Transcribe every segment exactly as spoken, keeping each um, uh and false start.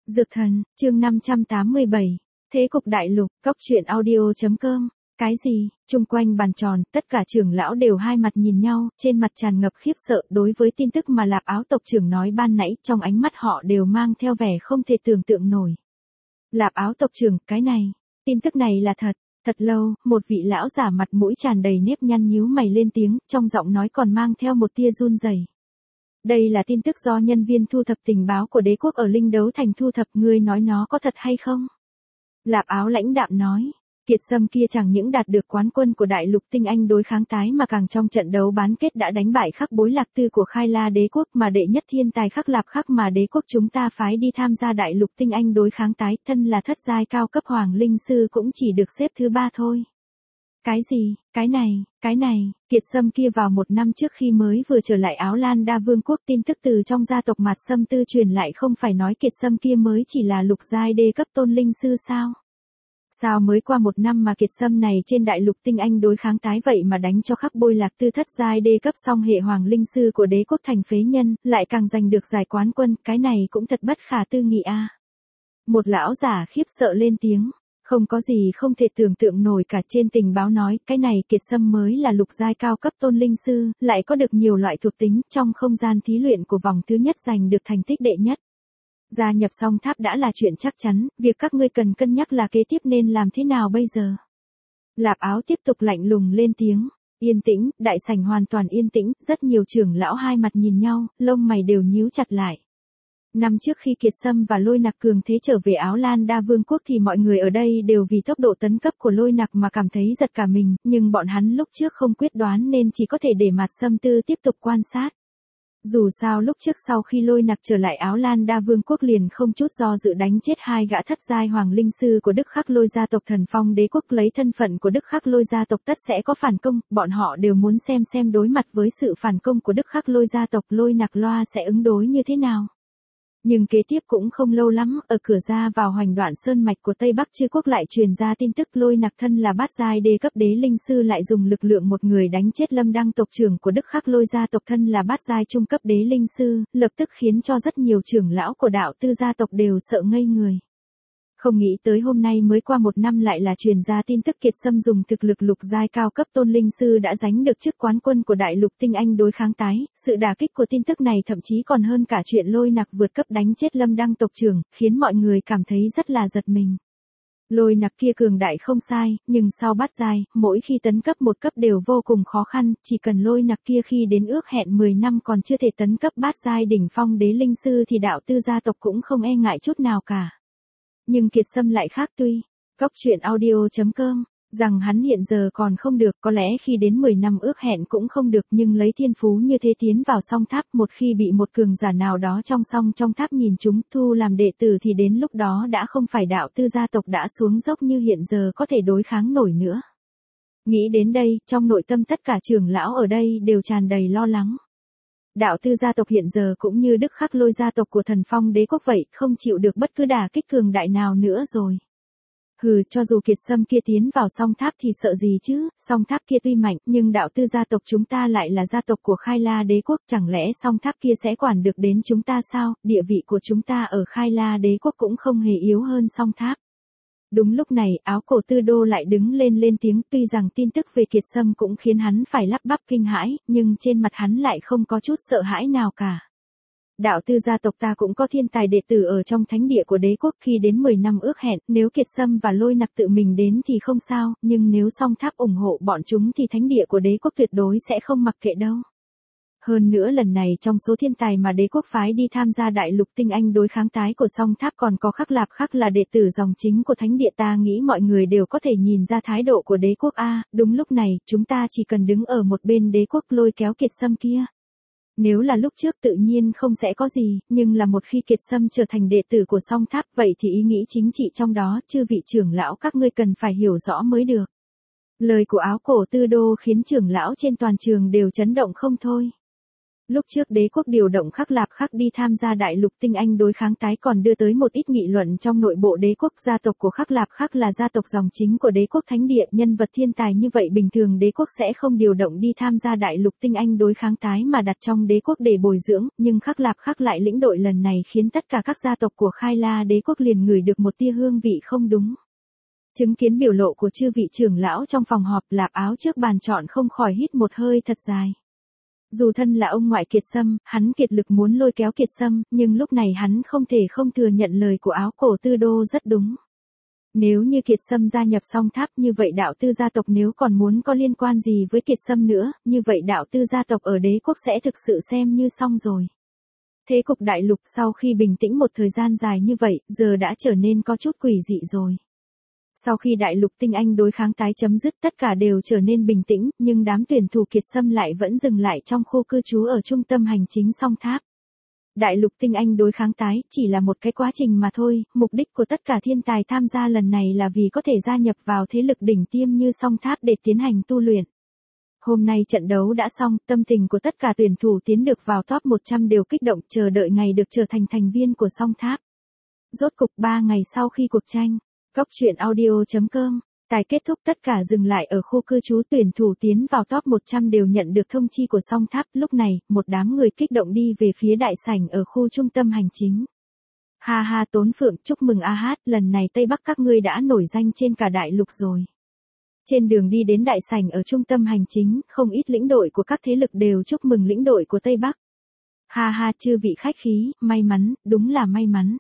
Dược thần, chương năm trăm tám mươi bảy. Thế cục đại lục, góc truyện audio.com. Cái gì? Chung quanh bàn tròn, tất cả trưởng lão đều hai mặt nhìn nhau, trên mặt tràn ngập khiếp sợ đối với tin tức mà Lạp Áo tộc trưởng nói ban nãy, trong ánh mắt họ đều mang theo vẻ không thể tưởng tượng nổi. Lạp Áo tộc trưởng, cái này, tin tức này là thật. Thật lâu, một vị lão giả mặt mũi tràn đầy nếp nhăn nhíu mày lên tiếng, trong giọng nói còn mang theo một tia run rẩy. Đây là tin tức do nhân viên thu thập tình báo của đế quốc ở Linh Đấu Thành thu thập, ngươi nói nó có thật hay không? Lạp Áo lãnh đạm nói, Kiệt Sâm kia chẳng những đạt được quán quân của đại lục tinh anh đối kháng tái mà càng trong trận đấu bán kết đã đánh bại Khắc Bối Lạc Tư của Khai La đế quốc, mà đệ nhất thiên tài Khắc Lạp Khắc mà đế quốc chúng ta phái đi tham gia đại lục tinh anh đối kháng tái, thân là thất giai cao cấp hoàng linh sư cũng chỉ được xếp thứ ba thôi. Cái gì? Cái này, cái này, Kiệt Sâm kia vào một năm trước khi mới vừa trở lại Áo Lan Đa Vương quốc, tin tức từ trong gia tộc Mạt Sâm Tư truyền lại, không phải nói Kiệt Sâm kia mới chỉ là lục giai đê cấp tôn linh sư sao? Sao mới qua một năm mà Kiệt Sâm này trên đại lục tinh anh đối kháng tái vậy mà đánh cho Khắc Bối Lạc Tư thất giai đê cấp song hệ hoàng linh sư của đế quốc thành phế nhân, lại càng giành được giải quán quân, cái này cũng thật bất khả tư nghị a. Một lão giả khiếp sợ lên tiếng. Không có gì không thể tưởng tượng nổi cả, trên tình báo nói, cái này Kiệt Sâm mới là lục giai cao cấp tôn linh sư, lại có được nhiều loại thuộc tính, trong không gian thí luyện của vòng thứ nhất giành được thành tích đệ nhất. Gia nhập Song Tháp đã là chuyện chắc chắn, việc các ngươi cần cân nhắc là kế tiếp nên làm thế nào bây giờ. Lạp Áo tiếp tục lạnh lùng lên tiếng. Yên tĩnh, đại sảnh hoàn toàn yên tĩnh, rất nhiều trưởng lão hai mặt nhìn nhau, lông mày đều nhíu chặt lại. Năm trước khi Kiệt Sâm và Lôi Nặc cường thế trở về Áo Lan Đa Vương quốc thì mọi người ở đây đều vì tốc độ tấn cấp của Lôi Nặc mà cảm thấy giật cả mình, nhưng bọn hắn lúc trước không quyết đoán nên chỉ có thể để Mạt Sâm Tư tiếp tục quan sát. Dù sao lúc trước sau khi Lôi Nặc trở lại Áo Lan Đa Vương quốc liền không chút do dự đánh chết hai gã thất giai hoàng linh sư của Đức Khắc Lôi gia tộc Thần Phong đế quốc, lấy thân phận của Đức Khắc Lôi gia tộc tất sẽ có phản công, bọn họ đều muốn xem xem đối mặt với sự phản công của Đức Khắc Lôi gia tộc, Lôi Nặc Loa sẽ ứng đối như thế nào. Nhưng kế tiếp cũng không lâu lắm, ở cửa ra vào Hoành Đoạn Sơn mạch của Tây Bắc Chư quốc lại truyền ra tin tức Lôi Nặc thân là bát giai đê cấp đế linh sư lại dùng lực lượng một người đánh chết Lâm Đăng tộc trưởng của Đức Khắc Lôi gia tộc thân là bát giai trung cấp đế linh sư, lập tức khiến cho rất nhiều trưởng lão của đạo tư gia tộc đều sợ ngây người. Không nghĩ tới hôm nay mới qua một năm lại là truyền ra tin tức Kiệt Sâm dùng thực lực lục giai cao cấp tôn linh sư đã giành được chức quán quân của đại lục tinh anh đối kháng tái, sự đả kích của tin tức này thậm chí còn hơn cả chuyện Lôi Nặc vượt cấp đánh chết Lâm Đăng tộc trưởng, khiến mọi người cảm thấy rất là giật mình. Lôi Nặc kia cường đại không sai, nhưng sau bát giai, mỗi khi tấn cấp một cấp đều vô cùng khó khăn, chỉ cần Lôi Nặc kia khi đến ước hẹn mười năm còn chưa thể tấn cấp bát giai đỉnh phong đế linh sư thì đạo tư gia tộc cũng không e ngại chút nào cả. Nhưng Kiệt Sâm lại khác, tuy góc truyện audio.com rằng hắn hiện giờ còn không được, có lẽ khi đến mười năm ước hẹn cũng không được, nhưng lấy thiên phú như thế tiến vào Song Tháp, một khi bị một cường giả nào đó trong Song trong tháp nhìn chúng thu làm đệ tử thì đến lúc đó đã không phải đạo tư gia tộc đã xuống dốc như hiện giờ có thể đối kháng nổi nữa. Nghĩ đến đây, trong nội tâm tất cả trưởng lão ở đây đều tràn đầy lo lắng. Đạo tư gia tộc hiện giờ cũng như Đức Khắc Lôi gia tộc của Thần Phong đế quốc vậy, không chịu được bất cứ đả kích cường đại nào nữa rồi. Hừ, cho dù Kiệt Sâm kia tiến vào Song Tháp thì sợ gì chứ, Song Tháp kia tuy mạnh, nhưng đạo tư gia tộc chúng ta lại là gia tộc của Khai La đế quốc, chẳng lẽ Song Tháp kia sẽ quản được đến chúng ta sao, địa vị của chúng ta ở Khai La đế quốc cũng không hề yếu hơn Song Tháp. Đúng lúc này, Áo Cổ Tư Đô lại đứng lên lên tiếng, tuy rằng tin tức về Kiệt Sâm cũng khiến hắn phải lắp bắp kinh hãi, nhưng trên mặt hắn lại không có chút sợ hãi nào cả. Đạo tư gia tộc ta cũng có thiên tài đệ tử ở trong thánh địa của đế quốc, khi đến mười năm ước hẹn, nếu Kiệt Sâm và Lôi Nặc tự mình đến thì không sao, nhưng nếu Song Tháp ủng hộ bọn chúng thì thánh địa của đế quốc tuyệt đối sẽ không mặc kệ đâu. Hơn nữa lần này trong số thiên tài mà đế quốc phái đi tham gia đại lục tinh anh đối kháng tái của Song Tháp còn có Khắc Lạp Khắc là đệ tử dòng chính của thánh địa, ta nghĩ mọi người đều có thể nhìn ra thái độ của đế quốc a. Đúng lúc này, chúng ta chỉ cần đứng ở một bên đế quốc lôi kéo Kiệt Sâm kia. Nếu là lúc trước tự nhiên không sẽ có gì, nhưng là một khi Kiệt Sâm trở thành đệ tử của Song Tháp vậy thì ý nghĩ chính trị trong đó, chư vị trưởng lão các ngươi cần phải hiểu rõ mới được. Lời của Áo Cổ Tư Đô khiến trưởng lão trên toàn trường đều chấn động không thôi. Lúc trước đế quốc điều động Khắc Lạp Khắc đi tham gia đại lục tinh anh đối kháng tái còn đưa tới một ít nghị luận trong nội bộ đế quốc. Gia tộc của Khắc Lạp Khắc là gia tộc dòng chính của đế quốc thánh địa, nhân vật thiên tài như vậy bình thường đế quốc sẽ không điều động đi tham gia đại lục tinh anh đối kháng tái mà đặt trong đế quốc để bồi dưỡng, nhưng Khắc Lạp Khắc lại lĩnh đội lần này khiến tất cả các gia tộc của Khai La đế quốc liền ngửi được một tia hương vị không đúng. Chứng kiến biểu lộ của chư vị trưởng lão trong phòng họp, Lạp Áo trước bàn chọn không khỏi hít một hơi thật dài. Dù thân là ông ngoại Kiệt Sâm, hắn kiệt lực muốn lôi kéo Kiệt Sâm, nhưng lúc này hắn không thể không thừa nhận lời của Áo Cổ Tư Đô rất đúng. Nếu như Kiệt Sâm gia nhập Song Tháp như vậy đạo tư gia tộc nếu còn muốn có liên quan gì với Kiệt Sâm nữa, như vậy đạo tư gia tộc ở đế quốc sẽ thực sự xem như xong rồi. Thế cục đại lục sau khi bình tĩnh một thời gian dài như vậy, giờ đã trở nên có chút quỷ dị rồi. Sau khi đại lục tinh anh đối kháng tái chấm dứt tất cả đều trở nên bình tĩnh, nhưng đám tuyển thủ Kiệt Sâm lại vẫn dừng lại trong khu cư trú ở trung tâm hành chính Song Tháp. Đại lục tinh anh đối kháng tái chỉ là một cái quá trình mà thôi, mục đích của tất cả thiên tài tham gia lần này là vì có thể gia nhập vào thế lực đỉnh tiêm như Song Tháp để tiến hành tu luyện. Hôm nay trận đấu đã xong, tâm tình của tất cả tuyển thủ tiến được vào top một trăm đều kích động chờ đợi ngày được trở thành thành viên của Song Tháp. Rốt cục ba ngày sau khi cuộc tranh, Cóc truyện audio chấm com, tài kết thúc tất cả dừng lại ở khu cư trú tuyển thủ tiến vào top một trăm đều nhận được thông chi của Song Tháp. Lúc này, một đám người kích động đi về phía đại sảnh ở khu trung tâm hành chính. Ha ha Tốn Phượng, chúc mừng a hát, lần này Tây Bắc các ngươi đã nổi danh trên cả đại lục rồi. Trên đường đi đến đại sảnh ở trung tâm hành chính, không ít lĩnh đội của các thế lực đều chúc mừng lĩnh đội của Tây Bắc. Ha ha chư vị khách khí, may mắn, đúng là may mắn.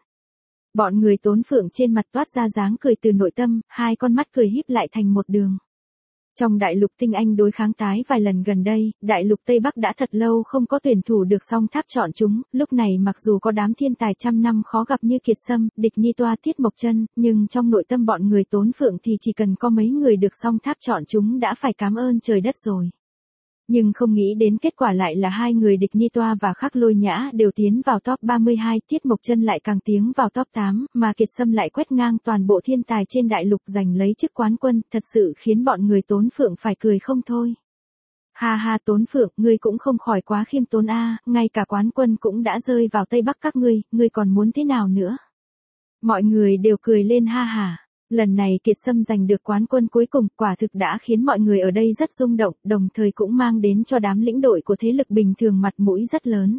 Bọn người Tốn Phượng trên mặt toát ra dáng cười từ nội tâm, hai con mắt cười híp lại thành một đường. Trong đại lục tinh anh đối kháng tái vài lần gần đây, đại lục Tây Bắc đã thật lâu không có tuyển thủ được Song Tháp chọn chúng, lúc này mặc dù có đám thiên tài trăm năm khó gặp như Kiệt Sâm, Địch Nhi Toa, Tiết Mộc Chân, nhưng trong nội tâm bọn người Tốn Phượng thì chỉ cần có mấy người được Song Tháp chọn chúng đã phải cảm ơn trời đất rồi. Nhưng không nghĩ đến kết quả lại là hai người Địch Nhi Toa và Khắc Lôi Nhã đều tiến vào top ba mươi hai, Tiết Mộc Chân lại càng tiến vào top tám, mà Kiệt Sâm lại quét ngang toàn bộ thiên tài trên đại lục giành lấy chức quán quân, thật sự khiến bọn người Tốn Phượng phải cười không thôi. Ha ha Tốn Phượng, ngươi cũng không khỏi quá khiêm tốn a, ngay cả quán quân cũng đã rơi vào Tây Bắc các ngươi, ngươi còn muốn thế nào nữa? Mọi người đều cười lên ha hả. Lần này Kiệt Sâm giành được quán quân cuối cùng, quả thực đã khiến mọi người ở đây rất rung động, đồng thời cũng mang đến cho đám lĩnh đội của thế lực bình thường mặt mũi rất lớn.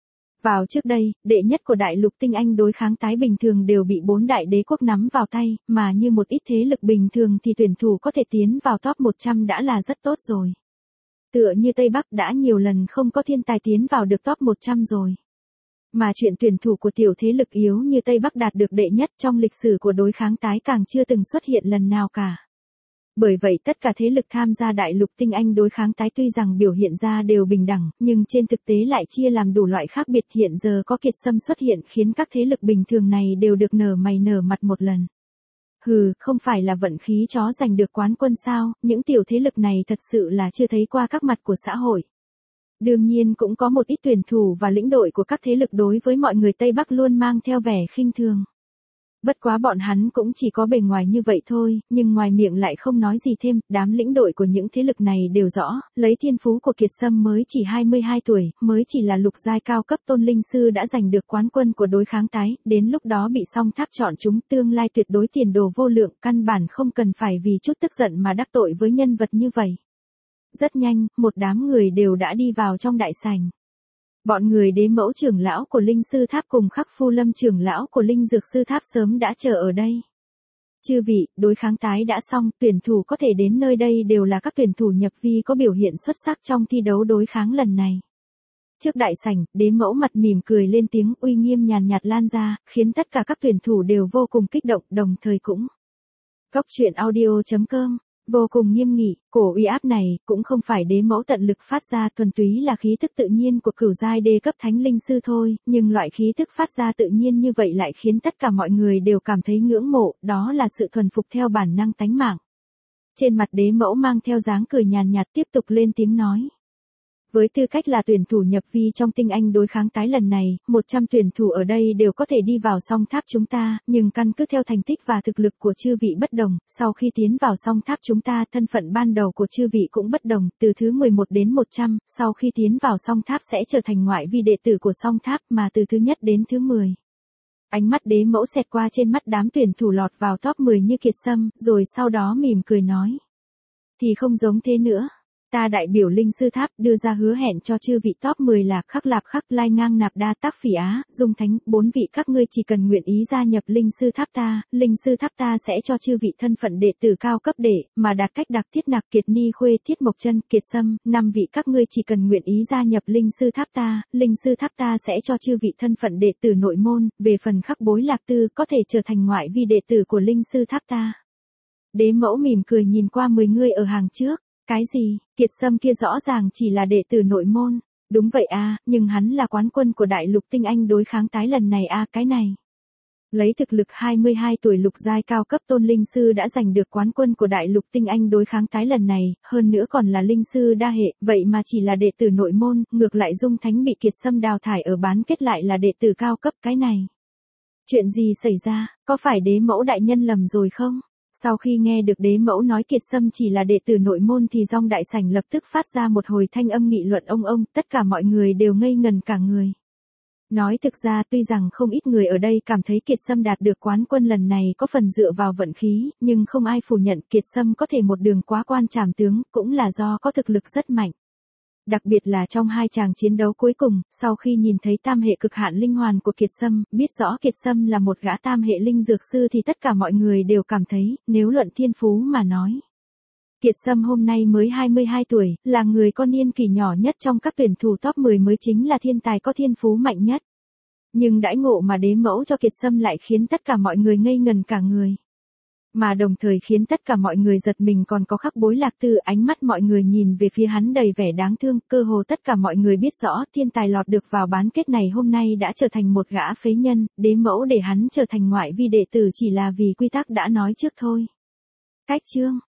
Vào trước đây, đệ nhất của đại lục tinh anh đối kháng tái bình thường đều bị bốn đại đế quốc nắm vào tay, mà như một ít thế lực bình thường thì tuyển thủ có thể tiến vào top một trăm đã là rất tốt rồi. Tựa như Tây Bắc đã nhiều lần không có thiên tài tiến vào được top một trăm rồi. Mà chuyện tuyển thủ của tiểu thế lực yếu như Tây Bắc đạt được đệ nhất trong lịch sử của đối kháng tái càng chưa từng xuất hiện lần nào cả. Bởi vậy tất cả thế lực tham gia đại lục tinh anh đối kháng tái tuy rằng biểu hiện ra đều bình đẳng, nhưng trên thực tế lại chia làm đủ loại khác biệt. Hiện giờ có Kiệt Sâm xuất hiện khiến các thế lực bình thường này đều được nở mày nở mặt một lần. Hừ, không phải là vận khí chó giành được quán quân sao, những tiểu thế lực này thật sự là chưa thấy qua các mặt của xã hội. Đương nhiên cũng có một ít tuyển thủ và lĩnh đội của các thế lực đối với mọi người Tây Bắc luôn mang theo vẻ khinh thường. Bất quá bọn hắn cũng chỉ có bề ngoài như vậy thôi, nhưng ngoài miệng lại không nói gì thêm, đám lĩnh đội của những thế lực này đều rõ, lấy thiên phú của Kiệt Sâm mới chỉ hai mươi hai tuổi, mới chỉ là lục giai cao cấp tôn linh sư đã giành được quán quân của đối kháng tái, đến lúc đó bị Song Tháp chọn chúng tương lai tuyệt đối tiền đồ vô lượng, căn bản không cần phải vì chút tức giận mà đắc tội với nhân vật như vậy. Rất nhanh, một đám người đều đã đi vào trong đại sảnh. Bọn người đế mẫu trưởng lão của Linh Sư Tháp cùng Khắc Phu Lâm trưởng lão của Linh Dược Sư Tháp sớm đã chờ ở đây. Chư vị, đối kháng tái đã xong, tuyển thủ có thể đến nơi đây đều là các tuyển thủ nhập vi có biểu hiện xuất sắc trong thi đấu đối kháng lần này. Trước đại sảnh, đế mẫu mặt mỉm cười lên tiếng uy nghiêm nhàn nhạt lan ra, khiến tất cả các tuyển thủ đều vô cùng kích động, đồng thời cũng. Cóc truyện audio chấm com vô cùng nghiêm nghị, cổ uy áp này cũng không phải đế mẫu tận lực phát ra, thuần túy là khí tức tự nhiên của cửu giai đê cấp thánh linh sư thôi, nhưng loại khí tức phát ra tự nhiên như vậy lại khiến tất cả mọi người đều cảm thấy ngưỡng mộ, đó là sự thuần phục theo bản năng tánh mạng. Trên mặt đế mẫu mang theo dáng cười nhàn nhạt tiếp tục lên tiếng nói. Với tư cách là tuyển thủ nhập vi trong tinh anh đối kháng tái lần này, một trăm tuyển thủ ở đây đều có thể đi vào song tháp chúng ta, nhưng căn cứ theo thành tích và thực lực của chư vị bất đồng, sau khi tiến vào song tháp chúng ta thân phận ban đầu của chư vị cũng bất đồng, từ thứ mười một đến một trăm, sau khi tiến vào song tháp sẽ trở thành ngoại vi đệ tử của song tháp mà từ thứ nhất đến thứ mười. Ánh mắt đế mẫu xẹt qua trên mắt đám tuyển thủ lọt vào top mười như Kiệt Sâm, rồi sau đó mỉm cười nói. Thì không giống thế nữa. Ta đại biểu Linh Sư Tháp đưa ra hứa hẹn cho chư vị top mười là Khắc Lạp Khắc Lai Ngang Nạp Đa Tác Phỉ Á, Dung Thánh, bốn vị các ngươi chỉ cần nguyện ý gia nhập Linh Sư Tháp ta, Linh Sư Tháp ta sẽ cho chư vị thân phận đệ tử cao cấp để, mà đạt cách đặc Thiết Nạc Kiệt Ni Khuê Thiết Mộc Chân Kiệt Sâm, năm vị các ngươi chỉ cần nguyện ý gia nhập Linh Sư Tháp ta, Linh Sư Tháp ta sẽ cho chư vị thân phận đệ tử nội môn, về phần Khắc Bối Lạc Tư có thể trở thành ngoại vi đệ tử của Linh Sư Tháp ta. Đế mẫu mỉm cười nhìn qua mười người ở hàng trước. Cái gì, Kiệt Sâm kia rõ ràng chỉ là đệ tử nội môn. Đúng vậy à, nhưng hắn là quán quân của đại lục tinh anh đối kháng tái lần này à, cái này. Lấy thực lực hai mươi hai tuổi lục giai cao cấp tôn linh sư đã giành được quán quân của đại lục tinh anh đối kháng tái lần này, hơn nữa còn là linh sư đa hệ, vậy mà chỉ là đệ tử nội môn, ngược lại Dung Thánh bị Kiệt Sâm đào thải ở bán kết lại là đệ tử cao cấp, cái này. Chuyện gì xảy ra, có phải đế mẫu đại nhân lầm rồi không? Sau khi nghe được đế mẫu nói Kiệt Sâm chỉ là đệ tử nội môn thì trong đại sảnh lập tức phát ra một hồi thanh âm nghị luận ông ông, tất cả mọi người đều ngây ngần cả người. Nói thực ra tuy rằng không ít người ở đây cảm thấy Kiệt Sâm đạt được quán quân lần này có phần dựa vào vận khí, nhưng không ai phủ nhận Kiệt Sâm có thể một đường quá quan trảm tướng, cũng là do có thực lực rất mạnh. Đặc biệt là trong hai chàng chiến đấu cuối cùng, sau khi nhìn thấy tam hệ cực hạn linh hoàn của Kiệt Sâm, biết rõ Kiệt Sâm là một gã tam hệ linh dược sư thì tất cả mọi người đều cảm thấy, nếu luận thiên phú mà nói. Kiệt Sâm hôm nay mới hai mươi hai tuổi, là người có niên kỷ nhỏ nhất trong các tuyển thủ top mười mới chính là thiên tài có thiên phú mạnh nhất. Nhưng đãi ngộ mà đế mẫu cho Kiệt Sâm lại khiến tất cả mọi người ngây ngần cả người. Mà đồng thời khiến tất cả mọi người giật mình còn có Khắc Bối Lạc Tư, ánh mắt mọi người nhìn về phía hắn đầy vẻ đáng thương, cơ hồ tất cả mọi người biết rõ thiên tài lọt được vào bán kết này hôm nay đã trở thành một gã phế nhân, đế mẫu để hắn trở thành ngoại vi đệ tử chỉ là vì quy tắc đã nói trước thôi. Cách chương